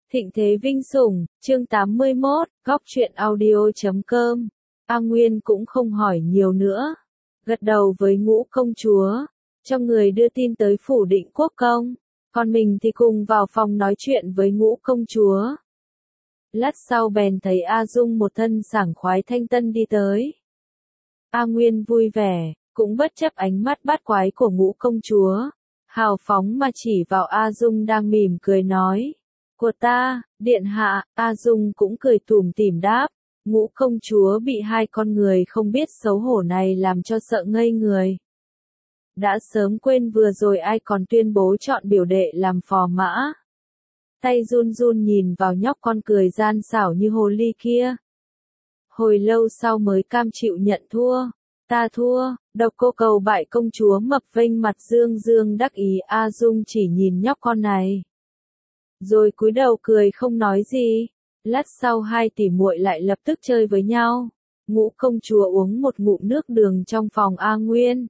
Thịnh thế vinh sủng, chương 81, góc truyện audio.com. A Nguyên cũng không hỏi nhiều nữa. Gật đầu với Ngũ công chúa, cho người đưa tin tới phủ Định Quốc công. Còn mình thì cùng vào phòng nói chuyện với Ngũ công chúa. Lát sau bèn thấy A Dung một thân sảng khoái thanh tân đi tới. A Nguyên vui vẻ, cũng bất chấp ánh mắt bát quái của Ngũ công chúa. Hào phóng mà chỉ vào A Dung đang mỉm cười nói. Của ta, điện hạ, A Dung cũng cười tủm tỉm đáp. Ngũ công chúa bị hai con người không biết xấu hổ này làm cho sợ ngây người. Đã sớm quên vừa rồi ai còn tuyên bố chọn biểu đệ làm phò mã. Tay run run nhìn vào nhóc con cười gian xảo như hồ ly kia. Hồi lâu sau mới cam chịu nhận thua. Ta thua, độc cô cầu bại công chúa mập vênh mặt dương dương đắc ý. A Dung chỉ nhìn nhóc con này. Rồi cúi đầu cười không nói gì. Lát sau hai tỷ muội lại lập tức chơi với nhau. Ngũ công chúa uống một ngụm nước đường trong phòng A Nguyên.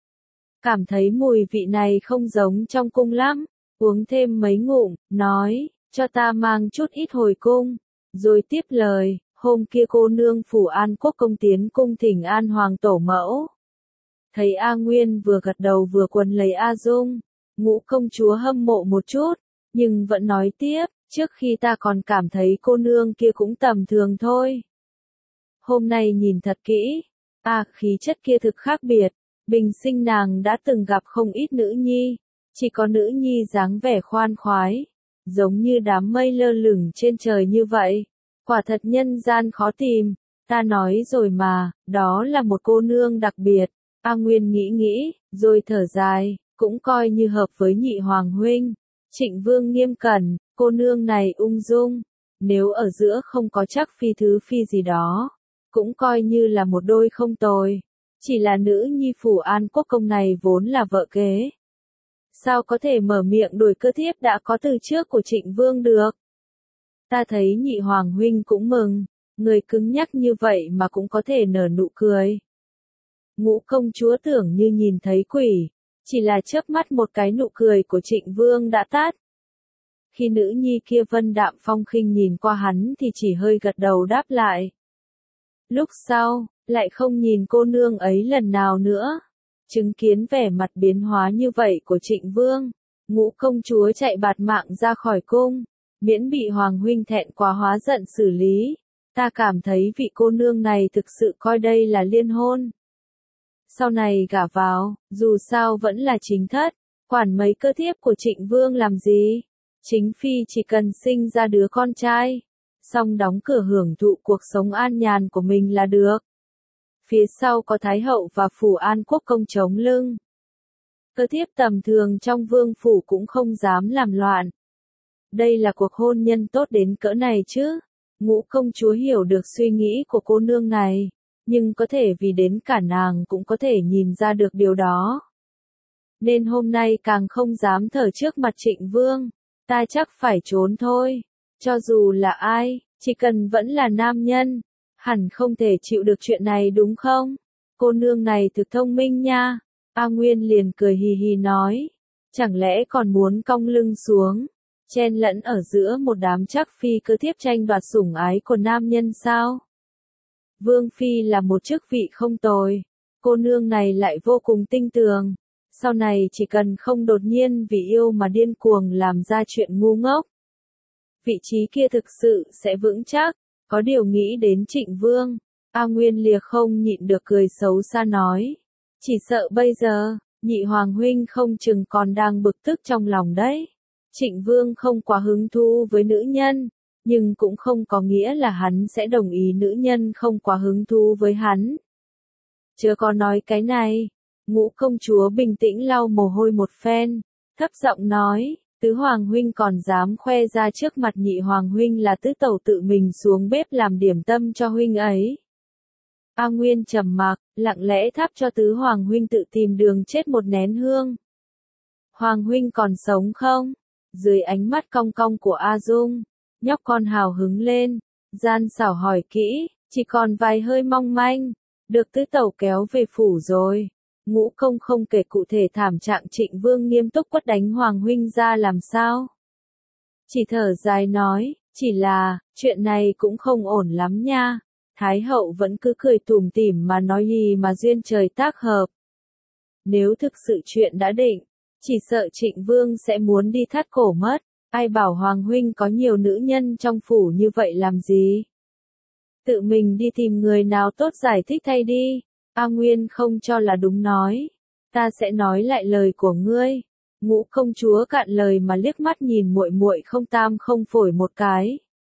Cảm thấy mùi vị này không giống trong cung lắm. Uống thêm mấy ngụm, nói, cho ta mang chút ít hồi cung. Rồi tiếp lời, hôm kia cô nương phủ An Quốc công tiến cung thỉnh an hoàng tổ mẫu. Thấy A Nguyên vừa gật đầu vừa quần lấy A Dung. Ngũ công chúa hâm mộ một chút. Nhưng vẫn nói tiếp, trước khi ta còn cảm thấy cô nương kia cũng tầm thường thôi. Hôm nay nhìn thật kỹ, khí chất kia thực khác biệt, bình sinh nàng đã từng gặp không ít nữ nhi, chỉ có nữ nhi dáng vẻ khoan khoái, giống như đám mây lơ lửng trên trời như vậy, quả thật nhân gian khó tìm, ta nói rồi mà, đó là một cô nương đặc biệt. A Nguyên nghĩ, rồi thở dài, cũng coi như hợp với nhị hoàng huynh. Trịnh Vương nghiêm cẩn, cô nương này ung dung, nếu ở giữa không có chắc phi thứ phi gì đó, cũng coi như là một đôi không tồi. Chỉ là nữ nhi phủ An Quốc công này vốn là vợ kế. Sao có thể mở miệng đuổi cơ thiếp đã có từ trước của Trịnh Vương được? Ta thấy nhị hoàng huynh cũng mừng, người cứng nhắc như vậy mà cũng có thể nở nụ cười. Ngũ công chúa tưởng như nhìn thấy quỷ. Chỉ là chớp mắt một cái nụ cười của Trịnh Vương đã tắt. Khi nữ nhi kia vân đạm phong khinh nhìn qua hắn thì chỉ hơi gật đầu đáp lại. Lúc sau, lại không nhìn cô nương ấy lần nào nữa. Chứng kiến vẻ mặt biến hóa như vậy của Trịnh Vương, Ngũ công chúa chạy bạt mạng ra khỏi cung, miễn bị hoàng huynh thẹn quá hóa giận xử lý. Ta cảm thấy vị cô nương này thực sự coi đây là liên hôn. Sau này gả vào, dù sao vẫn là chính thất, quản mấy cơ thiếp của Trịnh Vương làm gì? Chính phi chỉ cần sinh ra đứa con trai, xong đóng cửa hưởng thụ cuộc sống an nhàn của mình là được. Phía sau có Thái hậu và phủ An Quốc công chống lưng. Cơ thiếp tầm thường trong vương phủ cũng không dám làm loạn. Đây là cuộc hôn nhân tốt đến cỡ này chứ? Ngũ công chúa hiểu được suy nghĩ của cô nương này. Nhưng có thể vì đến cả nàng cũng có thể nhìn ra được điều đó. Nên hôm nay càng không dám thở trước mặt Trịnh Vương. Ta chắc phải trốn thôi. Cho dù là ai, chỉ cần vẫn là nam nhân, hẳn không thể chịu được chuyện này đúng không? Cô nương này thực thông minh nha. A Nguyên liền cười hì hì nói. Chẳng lẽ còn muốn cong lưng xuống, chen lẫn ở giữa một đám chắc phi cơ thiếp tranh đoạt sủng ái của nam nhân sao? Vương phi là một chức vị không tồi, cô nương này lại vô cùng tinh tường, sau này chỉ cần không đột nhiên vì yêu mà điên cuồng làm ra chuyện ngu ngốc, vị trí kia thực sự sẽ vững chắc. Có điều nghĩ đến Trịnh Vương, A Nguyên lìa không nhịn được cười xấu xa nói, chỉ sợ bây giờ, nhị hoàng huynh không chừng còn đang bực tức trong lòng đấy. Trịnh Vương không quá hứng thú với nữ nhân. Nhưng cũng không có nghĩa là hắn sẽ đồng ý nữ nhân không quá hứng thú với hắn. Chớ có nói cái này. Ngũ công chúa bình tĩnh lau mồ hôi một phen, thấp giọng nói, tứ hoàng huynh còn dám khoe ra trước mặt nhị hoàng huynh là tứ tẩu tự mình xuống bếp làm điểm tâm cho huynh ấy. A Nguyên trầm mặc, lặng lẽ thắp cho tứ hoàng huynh tự tìm đường chết một nén hương. Hoàng huynh còn sống không? Dưới ánh mắt cong cong của A Dung, nhóc con hào hứng lên, gian xảo hỏi kỹ, chỉ còn vài hơi mong manh, được tứ tẩu kéo về phủ rồi. Ngũ công không kể cụ thể thảm trạng Trịnh Vương nghiêm túc quất đánh hoàng huynh ra làm sao. chỉ thở dài nói, chỉ là, chuyện này cũng không ổn lắm nha. Thái hậu vẫn cứ cười tủm tỉm mà nói gì mà duyên trời tác hợp. Nếu thực sự chuyện đã định, chỉ sợ Trịnh Vương sẽ muốn đi thắt cổ mất. Ai bảo Hoàng huynh có nhiều nữ nhân trong phủ như vậy làm gì? Tự mình đi tìm người nào tốt giải thích thay đi. A Nguyên không cho là đúng nói. Ta sẽ nói lại lời của ngươi. Ngũ công chúa cạn lời mà liếc mắt nhìn muội muội không tam không phổi một cái.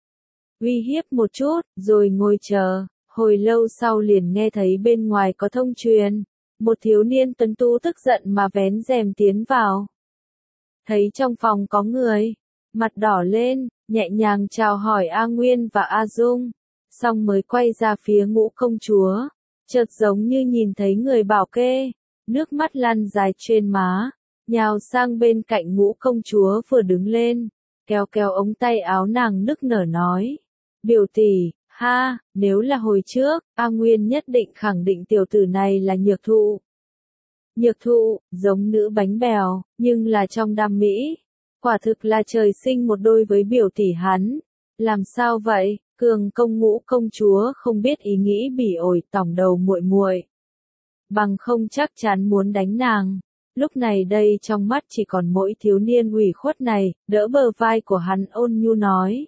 Uy hiếp một chút, rồi ngồi chờ. Hồi lâu sau liền nghe thấy bên ngoài có thông truyền. Một thiếu niên tuấn tú tức giận mà vén rèm tiến vào. Thấy trong phòng có người, mặt đỏ lên, nhẹ nhàng chào hỏi A Nguyên và A Dung, xong mới quay ra phía Ngũ công chúa, chợt giống như nhìn thấy người bảo kê, nước mắt lăn dài trên má, nhào sang bên cạnh Ngũ công chúa vừa đứng lên, kéo kéo ống tay áo nàng nức nở nói, biểu tỷ, ha, nếu là hồi trước, A Nguyên nhất định khẳng định tiểu tử này là Nhược Thụ. Nhược Thụ, giống nữ bánh bèo, nhưng là trong đam mỹ. Quả thực là trời sinh một đôi với biểu tỷ hắn. Làm sao vậy? Cường công Ngũ công chúa không biết ý nghĩ bỉ ổi tỏng đầu muội muội. Bằng không chắc chắn muốn đánh nàng. Lúc này đây trong mắt chỉ còn mỗi thiếu niên ủy khuất này, đỡ bờ vai của hắn ôn nhu nói.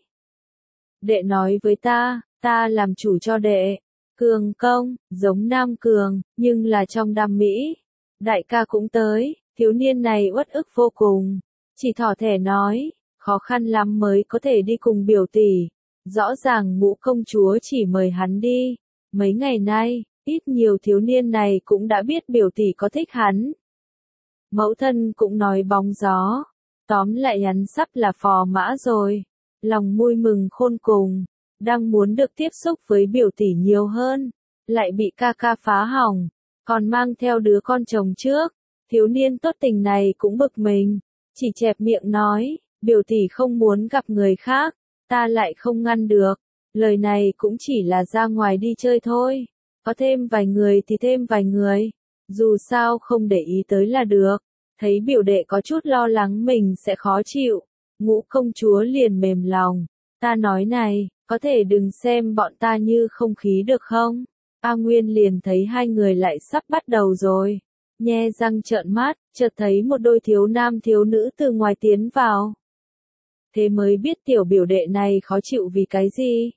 Đệ nói với ta làm chủ cho đệ. Cường công, giống nam cường, nhưng là trong đam mỹ. Đại ca cũng tới, thiếu niên này uất ức vô cùng. Chỉ thỏ thẻ nói, khó khăn lắm mới có thể đi cùng biểu tỷ. Rõ ràng Ngũ công chúa chỉ mời hắn đi. Mấy ngày nay, ít nhiều thiếu niên này cũng đã biết biểu tỷ có thích hắn. Mẫu thân cũng nói bóng gió. Tóm lại hắn sắp là phò mã rồi. Lòng vui mừng khôn cùng. Đang muốn được tiếp xúc với biểu tỷ nhiều hơn. Lại bị ca ca phá hỏng. Còn mang theo đứa con chồng trước. Thiếu niên tốt tình này cũng bực mình. Chỉ chẹp miệng nói, biểu tỷ không muốn gặp người khác, ta lại không ngăn được. Lời này cũng chỉ là ra ngoài đi chơi thôi. Có thêm vài người thì thêm vài người. Dù sao không để ý tới là được. Thấy biểu đệ có chút lo lắng mình sẽ khó chịu. Ngũ công chúa liền mềm lòng. Ta nói này, có thể đừng xem bọn ta như không khí được không? A Nguyên liền thấy hai người lại sắp bắt đầu rồi. Nhe răng trợn mắt, chợt thấy một đôi thiếu nam thiếu nữ từ ngoài tiến vào. Thế mới biết tiểu biểu đệ này khó chịu vì cái gì.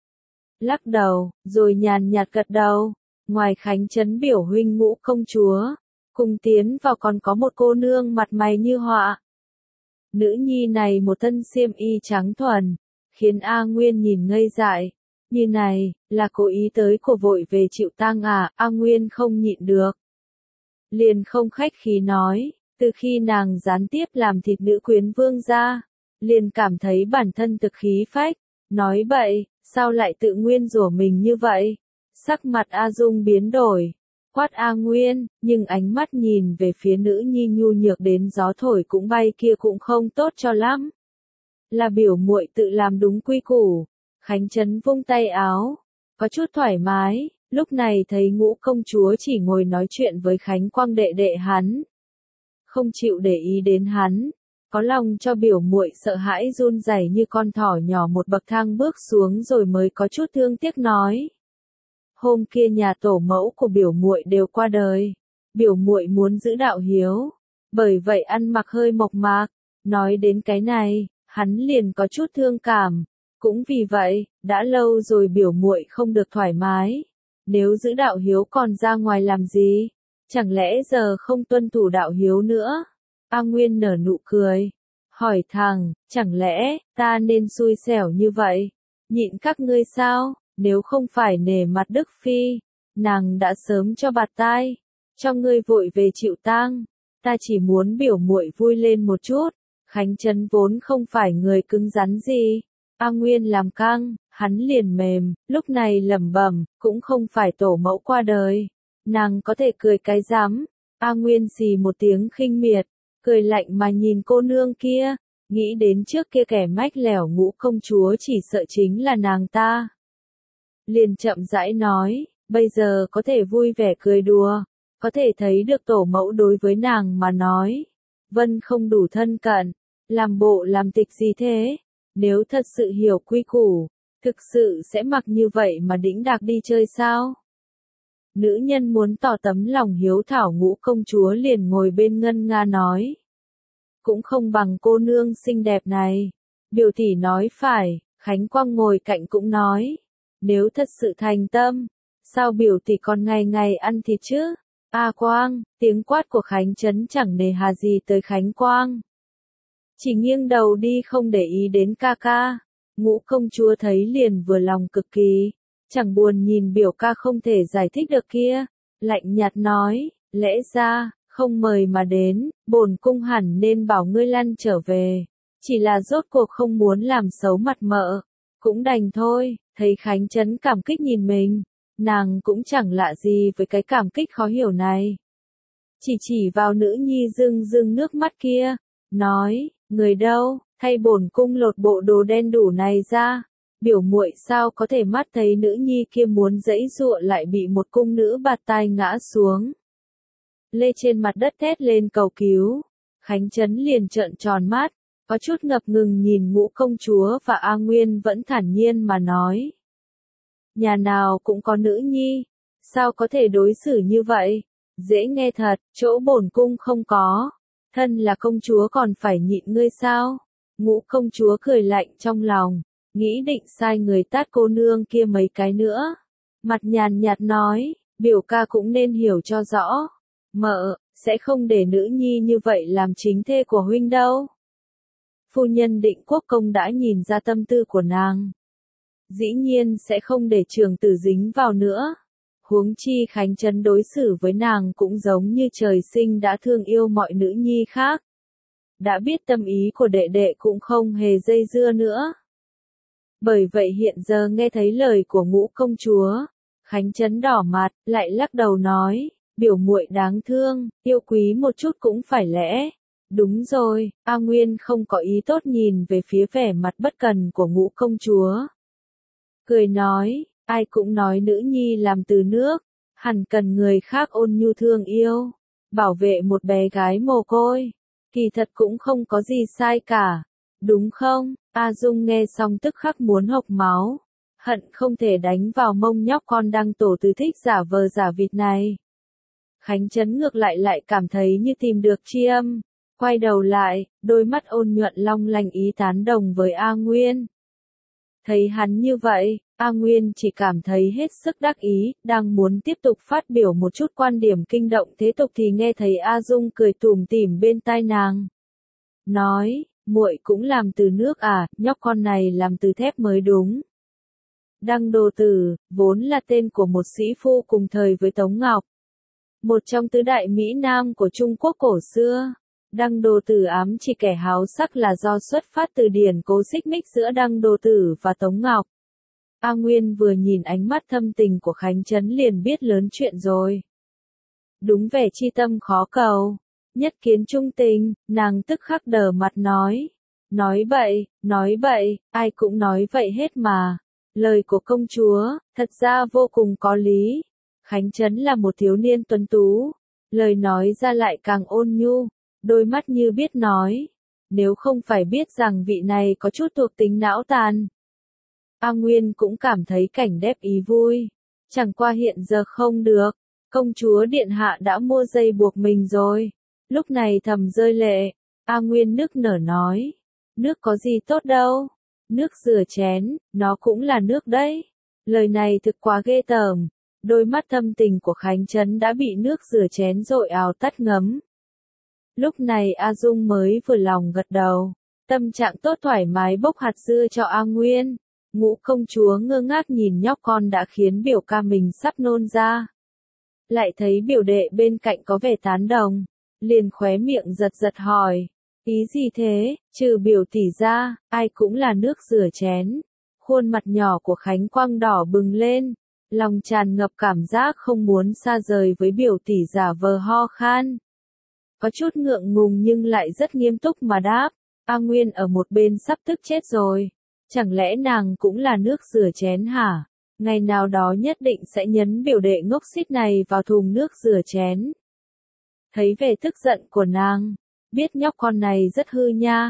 Lắc đầu, rồi nhàn nhạt gật đầu. Ngoài Khánh Trấn biểu huynh Ngũ công chúa, cùng tiến vào còn có một cô nương mặt mày như họa. Nữ nhi này một thân xiêm y trắng thuần, khiến A Nguyên nhìn ngây dại. Như này, là cố ý tới của vội về chịu tang à? A Nguyên không nhịn được. Liền không khách khí nói, từ khi nàng gián tiếp làm thịt nữ quyến vương ra, liền cảm thấy bản thân thực khí phách, nói bậy, sao lại tự nguyên rủa mình như vậy? Sắc mặt A Dung biến đổi, quát A Nguyên, nhưng ánh mắt nhìn về phía nữ nhi nhu nhược đến gió thổi cũng bay kia cũng không tốt cho lắm. Là biểu muội tự làm đúng quy củ. Khánh Trấn vung tay áo, có chút thoải mái. Lúc này thấy Ngũ công chúa chỉ ngồi nói chuyện với Khánh Quang đệ đệ hắn. Không chịu để ý đến hắn. Có lòng cho biểu muội sợ hãi run rẩy như con thỏ nhỏ một bậc thang bước xuống rồi mới có chút thương tiếc nói. Hôm kia nhà tổ mẫu của biểu muội đều qua đời. Biểu muội muốn giữ đạo hiếu. Bởi vậy ăn mặc hơi mộc mạc. Nói đến cái này, hắn liền có chút thương cảm. Cũng vì vậy, đã lâu rồi biểu muội không được thoải mái. Nếu giữ đạo hiếu còn ra ngoài làm gì? Chẳng lẽ giờ không tuân thủ đạo hiếu nữa? A Nguyên nở nụ cười. Hỏi thẳng, chẳng lẽ, ta nên xui xẻo như vậy? Nhịn các ngươi sao? Nếu không phải nể mặt Đức Phi, nàng đã sớm cho bạt tai. Cho ngươi vội về chịu tang. Ta chỉ muốn biểu muội vui lên một chút. Khánh Trấn vốn không phải người cứng rắn gì. A Nguyên làm căng, hắn liền mềm, lúc này lẩm bẩm, cũng không phải tổ mẫu qua đời. Nàng có thể cười cái rắm. A Nguyên xì một tiếng khinh miệt, cười lạnh mà nhìn cô nương kia, nghĩ đến trước kia kẻ mách lẻo Ngũ công chúa chỉ sợ chính là nàng ta. Liền chậm rãi nói, bây giờ có thể vui vẻ cười đùa, có thể thấy được tổ mẫu đối với nàng mà nói. Vân không đủ thân cận, làm bộ làm tịch gì thế? Nếu thật sự hiểu quy củ, thực sự sẽ mặc như vậy mà đĩnh đạc đi chơi sao? Nữ nhân muốn tỏ tấm lòng hiếu thảo, Ngũ công chúa liền ngồi bên ngân nga nói. Cũng không bằng cô nương xinh đẹp này. Biểu tỷ nói phải, Khánh Quang ngồi cạnh cũng nói. Nếu thật sự thành tâm, sao biểu tỷ còn ngày ngày ăn thịt chứ? A Quang, tiếng quát của Khánh Trấn chẳng nề hà gì tới Khánh Quang. Chỉ nghiêng đầu đi không để ý đến ca ca. Ngũ công chúa thấy liền vừa lòng cực kỳ. Chẳng buồn nhìn biểu ca không thể giải thích được kia. Lạnh nhạt nói, lẽ ra, không mời mà đến, bổn cung hẳn nên bảo ngươi lăn trở về. Chỉ là rốt cuộc không muốn làm xấu mặt mợ. Cũng đành thôi, thấy Khánh Trấn cảm kích nhìn mình. Nàng cũng chẳng lạ gì với cái cảm kích khó hiểu này. Chỉ vào nữ nhi rưng rưng nước mắt kia. Nói, người đâu, thay bổn cung lột bộ đồ đen đủ này ra. Biểu muội sao có thể mắt thấy nữ nhi kia muốn giãy giụa lại bị một cung nữ bạt tai ngã xuống. Lê trên mặt đất thét lên cầu cứu. Khánh Trấn liền trợn tròn mắt, có chút ngập ngừng nhìn Ngũ công chúa và A Nguyên vẫn thản nhiên mà nói. Nhà nào cũng có nữ nhi, sao có thể đối xử như vậy? Dễ nghe thật, chỗ bổn cung không có. Thân là công chúa còn phải nhịn ngươi sao? Ngũ công chúa cười lạnh trong lòng, nghĩ định sai người tát cô nương kia mấy cái nữa. Mặt nhàn nhạt nói, biểu ca cũng nên hiểu cho rõ. Mợ, sẽ không để nữ nhi như vậy làm chính thê của huynh đâu. Phu nhân Định Quốc công đã nhìn ra tâm tư của nàng. Dĩ nhiên sẽ không để trường tử dính vào nữa. Huống chi Khánh Trấn đối xử với nàng cũng giống như trời sinh đã thương yêu mọi nữ nhi khác. Đã biết tâm ý của đệ đệ cũng không hề dây dưa nữa. Bởi vậy hiện giờ nghe thấy lời của Ngũ công chúa, Khánh Trấn đỏ mặt, lại lắc đầu nói, biểu muội đáng thương, yêu quý một chút cũng phải lẽ. Đúng rồi, A Nguyên không có ý tốt nhìn về phía vẻ mặt bất cần của Ngũ công chúa. Cười nói, ai cũng nói nữ nhi làm từ nước, hẳn cần người khác ôn nhu thương yêu, bảo vệ một bé gái mồ côi. Kỳ thật cũng không có gì sai cả, đúng không? A Dung nghe xong tức khắc muốn hộc máu, hận không thể đánh vào mông nhóc con đang tổ từ thích giả vờ giả vịt này. Khánh Trấn ngược lại cảm thấy như tìm được tri âm, quay đầu lại, đôi mắt ôn nhuận long lanh ý tán đồng với A Nguyên. Thấy hắn như vậy, A Nguyên chỉ cảm thấy hết sức đắc ý, đang muốn tiếp tục phát biểu một chút quan điểm kinh động thế tục thì nghe thấy A Dung cười tủm tỉm bên tai nàng. Nói, muội cũng làm từ nước à, nhóc con này làm từ thép mới đúng. Đăng Đồ Tử, vốn là tên của một sĩ phu cùng thời với Tống Ngọc. Một trong tứ đại Mỹ Nam của Trung Quốc cổ xưa. Đăng Đồ Tử ám chỉ kẻ háo sắc là do xuất phát từ điển cố xích mích giữa Đăng Đồ Tử và Tống Ngọc. A Nguyên vừa nhìn ánh mắt thâm tình của Khánh Trấn liền biết lớn chuyện rồi. Đúng vẻ chi tâm khó cầu, nhất kiến trung tình, nàng tức khắc đờ mặt nói. Nói bậy, ai cũng nói vậy hết mà. Lời của công chúa, thật ra vô cùng có lý. Khánh Trấn là một thiếu niên tuấn tú, lời nói ra lại càng ôn nhu, đôi mắt như biết nói. Nếu không phải biết rằng vị này có chút thuộc tính não tàn. A Nguyên cũng cảm thấy cảnh đép ý vui. Chẳng qua hiện giờ không được, công chúa điện hạ đã mua dây buộc mình rồi. Lúc này thầm rơi lệ, A Nguyên nức nở nói. Nước có gì tốt đâu. Nước rửa chén, nó cũng là nước đấy. Lời này thực quá ghê tởm. Đôi mắt thâm tình của Khánh Trấn đã bị nước rửa chén dội ào tắt ngấm. Lúc này A Dung mới vừa lòng gật đầu. Tâm trạng tốt thoải mái bốc hạt dưa cho A Nguyên. Ngũ công chúa ngơ ngác nhìn nhóc con đã khiến biểu ca mình sắp nôn ra. Lại thấy biểu đệ bên cạnh có vẻ tán đồng. Liền khóe miệng giật hỏi. Ý gì thế, trừ biểu tỷ ra, ai cũng là nước rửa chén. Khuôn mặt nhỏ của Khánh Quang đỏ bừng lên. Lòng tràn ngập cảm giác không muốn xa rời với biểu tỷ giả vờ ho khan. Có chút ngượng ngùng nhưng lại rất nghiêm túc mà đáp. A Nguyên ở một bên sắp tức chết rồi. Chẳng lẽ nàng cũng là nước rửa chén hả? Ngày nào đó nhất định sẽ nhấn biểu đệ ngốc xít này vào thùng nước rửa chén. Thấy vẻ tức giận của nàng, biết nhóc con này rất hư nha,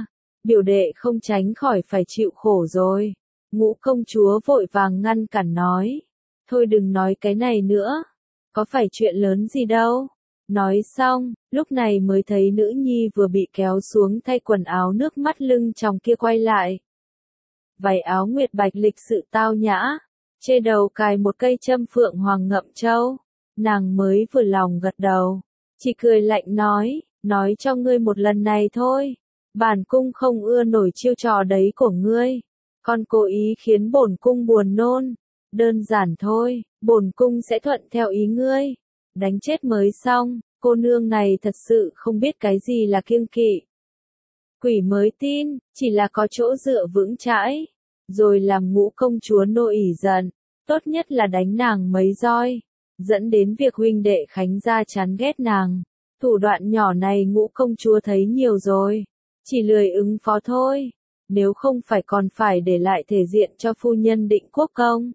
biểu đệ không tránh khỏi phải chịu khổ rồi. Ngũ công chúa vội vàng ngăn cản nói. Thôi đừng nói cái này nữa. Có phải chuyện lớn gì đâu. Nói xong, lúc này mới thấy nữ nhi vừa bị kéo xuống thay quần áo nước mắt lưng tròng kia quay lại. Váy áo nguyệt bạch lịch sự tao nhã. Trên đầu cài một cây châm phượng hoàng ngậm châu. Nàng mới vừa lòng gật đầu. Chỉ cười lạnh nói cho ngươi một lần này thôi. Bản cung không ưa nổi chiêu trò đấy của ngươi. Con cố ý khiến bổn cung buồn nôn. Đơn giản thôi, bổn cung sẽ thuận theo ý ngươi. Đánh chết mới xong, cô nương này thật sự không biết cái gì là kiêng kỵ. Quỷ mới tin, chỉ là có chỗ dựa vững chãi. Rồi làm Ngũ công chúa nô ỉ giận, tốt nhất là đánh nàng mấy roi. Dẫn đến việc huynh đệ Khánh gia chán ghét nàng. Thủ đoạn nhỏ này Ngũ công chúa thấy nhiều rồi. Chỉ lười ứng phó thôi. Nếu không phải còn phải để lại thể diện cho phu nhân Định Quốc công.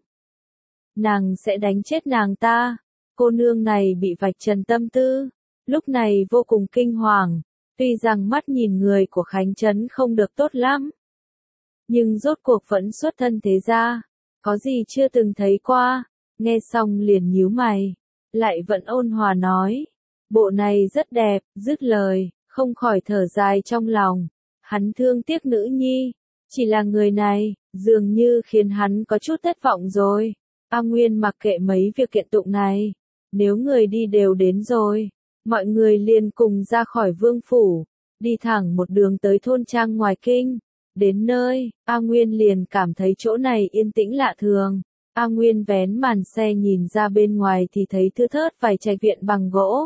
Nàng sẽ đánh chết nàng ta. Cô nương này bị vạch trần tâm tư. Lúc này vô cùng kinh hoàng. Tuy rằng mắt nhìn người của Khánh Trấn không được tốt lắm. Nhưng rốt cuộc vẫn xuất thân thế gia. Có gì chưa từng thấy qua. Nghe xong liền nhíu mày. Lại vẫn ôn hòa nói. Bộ này rất đẹp, dứt lời, không khỏi thở dài trong lòng. Hắn thương tiếc nữ nhi. Chỉ là người này, dường như khiến hắn có chút thất vọng rồi. A Nguyên mặc kệ mấy việc kiện tụng này. Nếu người đi đều đến rồi, mọi người liền cùng ra khỏi vương phủ, đi thẳng một đường tới thôn trang ngoài kinh. Đến nơi, A Nguyên liền cảm thấy chỗ này yên tĩnh lạ thường. A Nguyên vén màn xe nhìn ra bên ngoài thì thấy thưa thớt vài trạch viện bằng gỗ.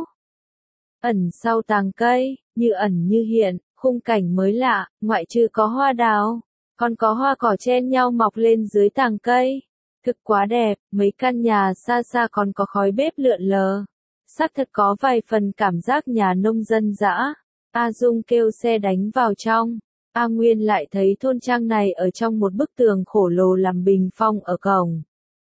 Ẩn sau tàng cây, như ẩn như hiện, khung cảnh mới lạ, ngoại trừ có hoa đào, còn có hoa cỏ chen nhau mọc lên dưới tàng cây. Thực quá đẹp, mấy căn nhà xa xa còn có khói bếp lượn lờ. Xác thật có vài phần cảm giác nhà nông dân dã. A Dung kêu xe đánh vào trong. A Nguyên lại thấy thôn trang này ở trong một bức tường khổ lồ làm bình phong ở cổng.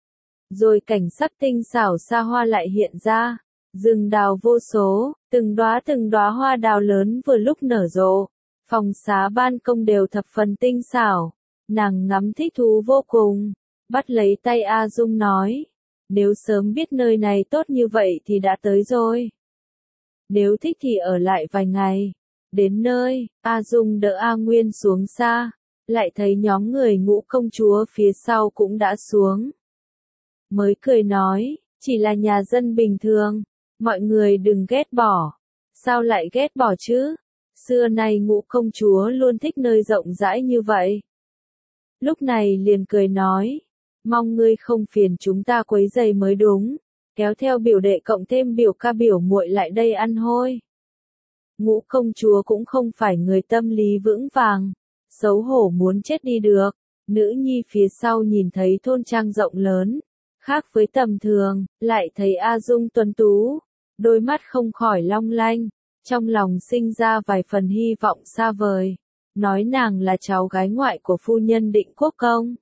Rồi cảnh sắc tinh xảo xa hoa lại hiện ra. Rừng đào vô số, từng đóa hoa đào lớn vừa lúc nở rộ. Phòng xá ban công đều thập phần tinh xảo. Nàng ngắm thích thú vô cùng. Bắt lấy tay A Dung nói. Nếu sớm biết nơi này tốt như vậy thì đã tới rồi. Nếu thích thì ở lại vài ngày. Đến nơi, A Dung đỡ A Nguyên xuống xa. Lại thấy nhóm người Ngũ công chúa phía sau cũng đã xuống. Mới cười nói, chỉ là nhà dân bình thường. Mọi người đừng ghét bỏ. Sao lại ghét bỏ chứ? Xưa nay Ngũ công chúa luôn thích nơi rộng rãi như vậy. Lúc này liền cười nói. Mong ngươi không phiền chúng ta quấy rầy mới đúng. Kéo theo biểu đệ cộng thêm biểu ca biểu muội lại đây ăn hôi. Ngũ công chúa cũng không phải người tâm lý vững vàng. Xấu hổ muốn chết đi được. Nữ nhi phía sau nhìn thấy thôn trang rộng lớn. Khác với tầm thường, lại thấy A Dung tuấn tú. Đôi mắt không khỏi long lanh. Trong lòng sinh ra vài phần hy vọng xa vời. Nói nàng là cháu gái ngoại của phu nhân Định Quốc công.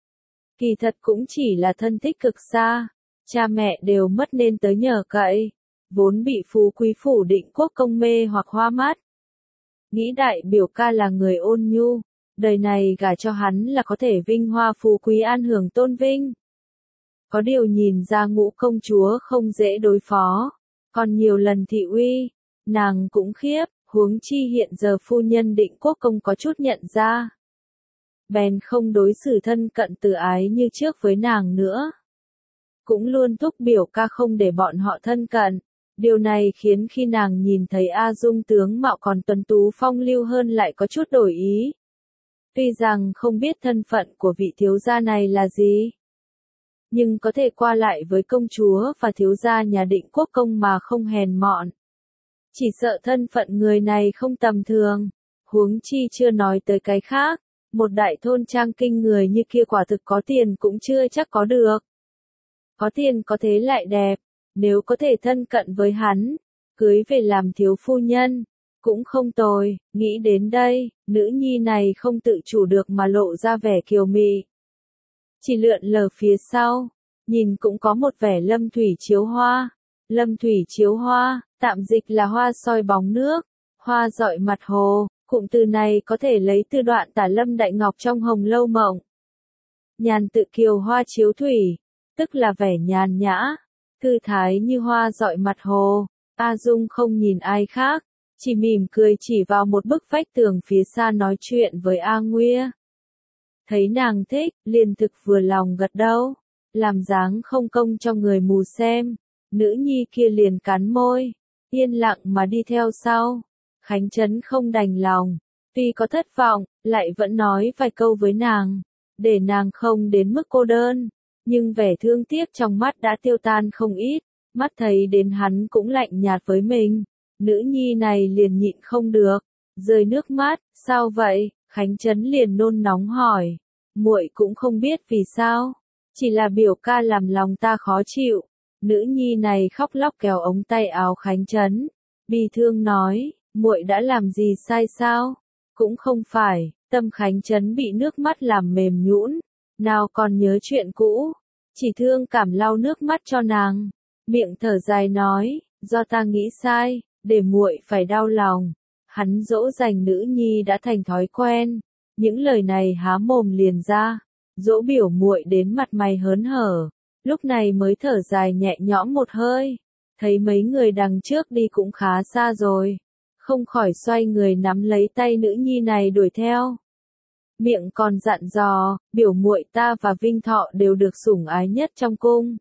Kỳ thật cũng chỉ là thân thích cực xa. Cha mẹ đều mất nên tới nhờ cậy. Vốn bị phú quý phủ Định Quốc công mê hoặc hoa mắt. Nghĩ đại biểu ca là người ôn nhu. Đời này gả cho hắn là có thể vinh hoa phú quý an hưởng tôn vinh. Có điều nhìn ra Ngũ công chúa không dễ đối phó. Còn nhiều lần thị uy. Nàng cũng khiếp. Huống chi hiện giờ phu nhân Định Quốc công có chút nhận ra. Bèn không đối xử thân cận từ ái như trước với nàng nữa. Cũng luôn thúc biểu ca không để bọn họ thân cận. Điều này khiến khi nàng nhìn thấy A Dung tướng mạo còn tuấn tú phong lưu hơn lại có chút đổi ý. Tuy rằng không biết thân phận của vị thiếu gia này là gì. Nhưng có thể qua lại với công chúa và thiếu gia nhà Định Quốc công mà không hèn mọn. Chỉ sợ thân phận người này không tầm thường. Huống chi chưa nói tới cái khác. Một đại thôn trang kinh người như kia quả thực có tiền cũng chưa chắc có được. Có tiền có thế lại đẹp. Nếu có thể thân cận với hắn. Cưới về làm thiếu phu nhân. Cũng không tồi. Nghĩ đến đây. Nữ nhi này không tự chủ được mà lộ ra vẻ kiều mị. Chỉ lượn lờ phía sau. Nhìn cũng có một vẻ lâm thủy chiếu hoa. Lâm thủy chiếu hoa. Tạm dịch là hoa soi bóng nước. Hoa dọi mặt hồ. Cụm từ này có thể lấy từ đoạn tả Lâm Đại Ngọc trong Hồng Lâu Mộng. Nhàn tự kiều hoa chiếu thủy, tức là vẻ nhàn nhã, thư thái như hoa dọi mặt hồ. A Dung không nhìn ai khác, chỉ mỉm cười chỉ vào một bức vách tường phía xa nói chuyện với A Nguya. Thấy nàng thích, liền thực vừa lòng gật đầu, làm dáng không công cho người mù xem. Nữ nhi kia liền cắn môi, yên lặng mà đi theo sau. Khánh Trấn không đành lòng, tuy có thất vọng, lại vẫn nói vài câu với nàng, để nàng không đến mức cô đơn. Nhưng vẻ thương tiếc trong mắt đã tiêu tan không ít, mắt thấy đến hắn cũng lạnh nhạt với mình. Nữ nhi này liền nhịn không được, rơi nước mắt. Sao vậy? Khánh Trấn liền nôn nóng hỏi. Muội cũng không biết vì sao, chỉ là biểu ca làm lòng ta khó chịu. Nữ nhi này khóc lóc kéo ống tay áo Khánh Trấn, bi thương nói, muội đã làm gì sai sao? Cũng không phải. Tâm Khánh Trấn bị nước mắt làm mềm nhũn, nào còn nhớ chuyện cũ, chỉ thương cảm lau nước mắt cho nàng, miệng thở dài nói, do ta nghĩ sai, để muội phải đau lòng. Hắn dỗ dành nữ nhi đã thành thói quen, những lời này há mồm liền ra, dỗ biểu muội đến mặt mày hớn hở, lúc này mới thở dài nhẹ nhõm một hơi, thấy mấy người đằng trước đi cũng khá xa rồi, không khỏi xoay người nắm lấy tay nữ nhi này đuổi theo. Miệng còn dặn dò, biểu muội ta và Vinh Thọ đều được sủng ái nhất trong cung.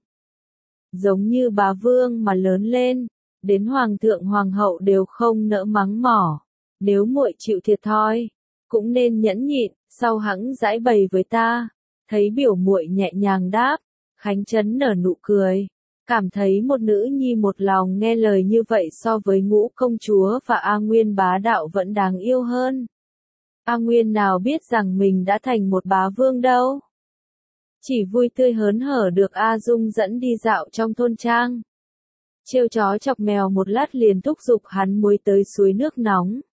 Giống như bá vương mà lớn lên, đến hoàng thượng hoàng hậu đều không nỡ mắng mỏ. Nếu muội chịu thiệt thòi, cũng nên nhẫn nhịn, sau hẵng giãi bày với ta. Thấy biểu muội nhẹ nhàng đáp, Khánh Trấn nở nụ cười, cảm thấy một nữ nhi một lòng nghe lời như vậy so với Ngũ công chúa và A Nguyên bá đạo vẫn đáng yêu hơn. A Nguyên nào biết rằng mình đã thành một bá vương đâu. Chỉ vui tươi hớn hở được A Dung dẫn đi dạo trong thôn trang. Trêu chó chọc mèo một lát liền thúc giục hắn muối tới suối nước nóng.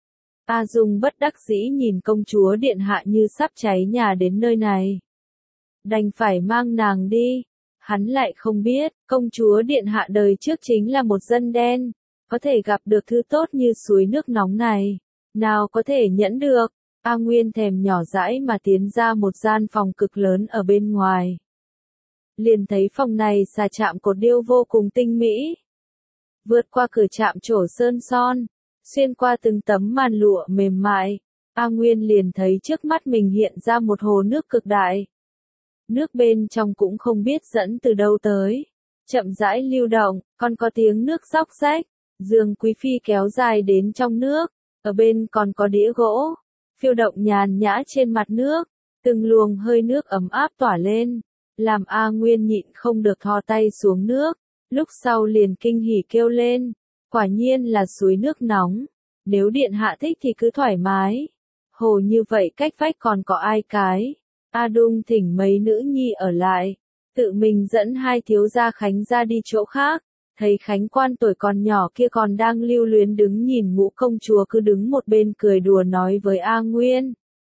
A Dung bất đắc dĩ nhìn công chúa điện hạ như sắp cháy nhà đến nơi này. Đành phải mang nàng đi. Hắn lại không biết, công chúa điện hạ đời trước chính là một dân đen, có thể gặp được thứ tốt như suối nước nóng này. Nào có thể nhẫn được. A Nguyên thèm nhỏ dãi mà tiến ra một gian phòng cực lớn ở bên ngoài. Liền thấy phòng này xà chạm cột điêu vô cùng tinh mỹ. Vượt qua cửa chạm trổ sơn son, xuyên qua từng tấm màn lụa mềm mại, A Nguyên liền thấy trước mắt mình hiện ra một hồ nước cực đại. Nước bên trong cũng không biết dẫn từ đâu tới, chậm rãi lưu động, còn có tiếng nước róc rách, giường quý phi kéo dài đến trong nước, ở bên còn có đĩa gỗ, phiêu động nhàn nhã trên mặt nước, từng luồng hơi nước ấm áp tỏa lên, làm A Nguyên nhịn không được thò tay xuống nước, lúc sau liền kinh hỉ kêu lên, quả nhiên là suối nước nóng, nếu điện hạ thích thì cứ thoải mái, hồ như vậy cách vách còn có ai cái. A Dung thỉnh mấy nữ nhi ở lại, tự mình dẫn hai thiếu gia Khánh ra đi chỗ khác, thấy Khánh quan tuổi còn nhỏ kia còn đang lưu luyến đứng nhìn Ngũ công chúa cứ đứng một bên cười đùa nói với A Nguyên.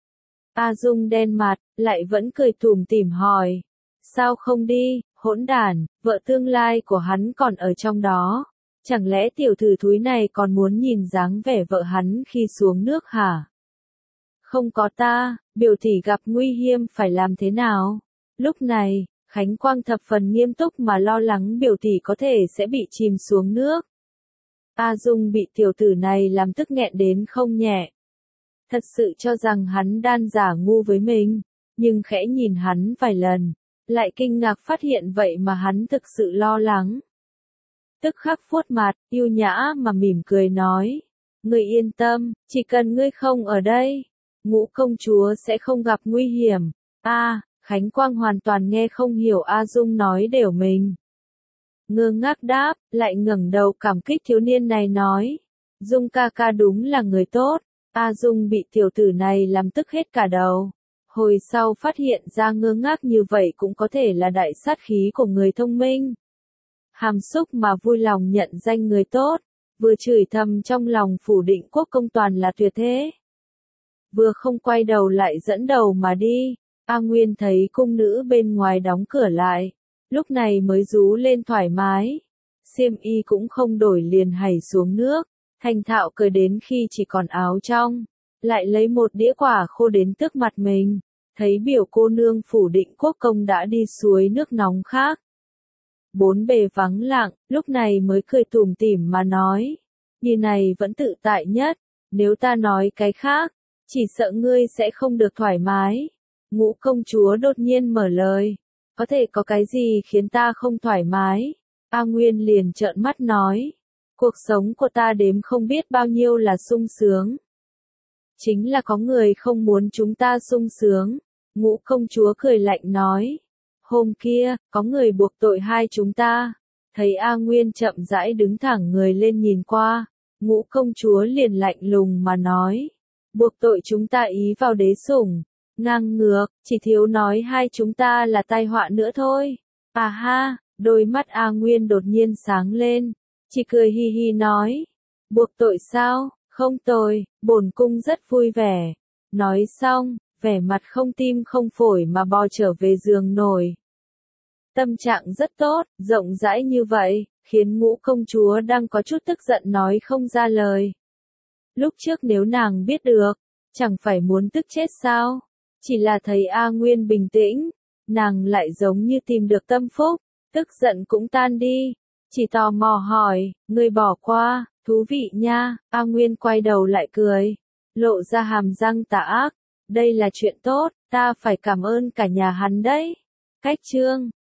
A Dung đen mặt, lại vẫn cười tủm tỉm hỏi, sao không đi, hỗn đản, vợ tương lai của hắn còn ở trong đó, chẳng lẽ tiểu tử thúi này còn muốn nhìn dáng vẻ vợ hắn khi xuống nước hả? Không có ta, biểu tỷ gặp nguy hiểm phải làm thế nào? Lúc này, Khánh Quang thập phần nghiêm túc mà lo lắng biểu tỷ có thể sẽ bị chìm xuống nước. A Dung bị tiểu tử này làm tức nghẹn đến không nhẹ. Thật sự cho rằng hắn đan giả ngu với mình, nhưng khẽ nhìn hắn vài lần, lại kinh ngạc phát hiện vậy mà hắn thực sự lo lắng. Tức khắc vuốt mặt, yêu nhã mà mỉm cười nói, ngươi yên tâm, chỉ cần ngươi không ở đây, Ngũ công chúa sẽ không gặp nguy hiểm. Khánh Quang hoàn toàn nghe không hiểu A Dung nói đều mình. Ngơ ngác đáp, lại ngẩng đầu cảm kích thiếu niên này nói, Dung ca ca đúng là người tốt. A Dung bị tiểu tử này làm tức hết cả đầu. Hồi sau phát hiện ra ngơ ngác như vậy cũng có thể là đại sát khí của người thông minh. Hàm xúc mà vui lòng nhận danh người tốt, vừa chửi thầm trong lòng phủ định quốc công toàn là tuyệt thế. Vừa không quay đầu lại dẫn đầu mà đi, A Nguyên thấy cung nữ bên ngoài đóng cửa lại, lúc này mới rú lên thoải mái. Xiêm y cũng không đổi liền hảy xuống nước, thành thạo cởi đến khi chỉ còn áo trong, lại lấy một đĩa quả khô đến trước mặt mình, thấy biểu cô nương phủ Định Quốc công đã đi suối nước nóng khác. Bốn bề vắng lặng, lúc này mới cười tủm tỉm mà nói, như này vẫn tự tại nhất, nếu ta nói cái khác, chỉ sợ ngươi sẽ không được thoải mái. Ngũ công chúa đột nhiên mở lời, có thể có cái gì khiến ta không thoải mái? A Nguyên liền trợn mắt nói, cuộc sống của ta đếm không biết bao nhiêu là sung sướng. Chính là có người không muốn chúng ta sung sướng. Ngũ công chúa cười lạnh nói, hôm kia, có người buộc tội hai chúng ta. Thấy A Nguyên chậm rãi đứng thẳng người lên nhìn qua, ngũ công chúa liền lạnh lùng mà nói, buộc tội chúng ta ý vào đế sủng, ngang ngược, chỉ thiếu nói hai chúng ta là tai họa nữa thôi. À ha, đôi mắt A Nguyên đột nhiên sáng lên, chỉ cười hi hi nói, buộc tội sao, không tồi, bổn cung rất vui vẻ. Nói xong, vẻ mặt không tim không phổi mà bò trở về giường nổi. Tâm trạng rất tốt, rộng rãi như vậy, khiến ngũ công chúa đang có chút tức giận nói không ra lời. Lúc trước nếu nàng biết được, chẳng phải muốn tức chết sao? Chỉ là thấy A Nguyên bình tĩnh, nàng lại giống như tìm được tâm phúc, tức giận cũng tan đi. Chỉ tò mò hỏi, ngươi bỏ qua, thú vị nha. A Nguyên quay đầu lại cười, lộ ra hàm răng tà ác. Đây là chuyện tốt, ta phải cảm ơn cả nhà hắn đấy. Cách chương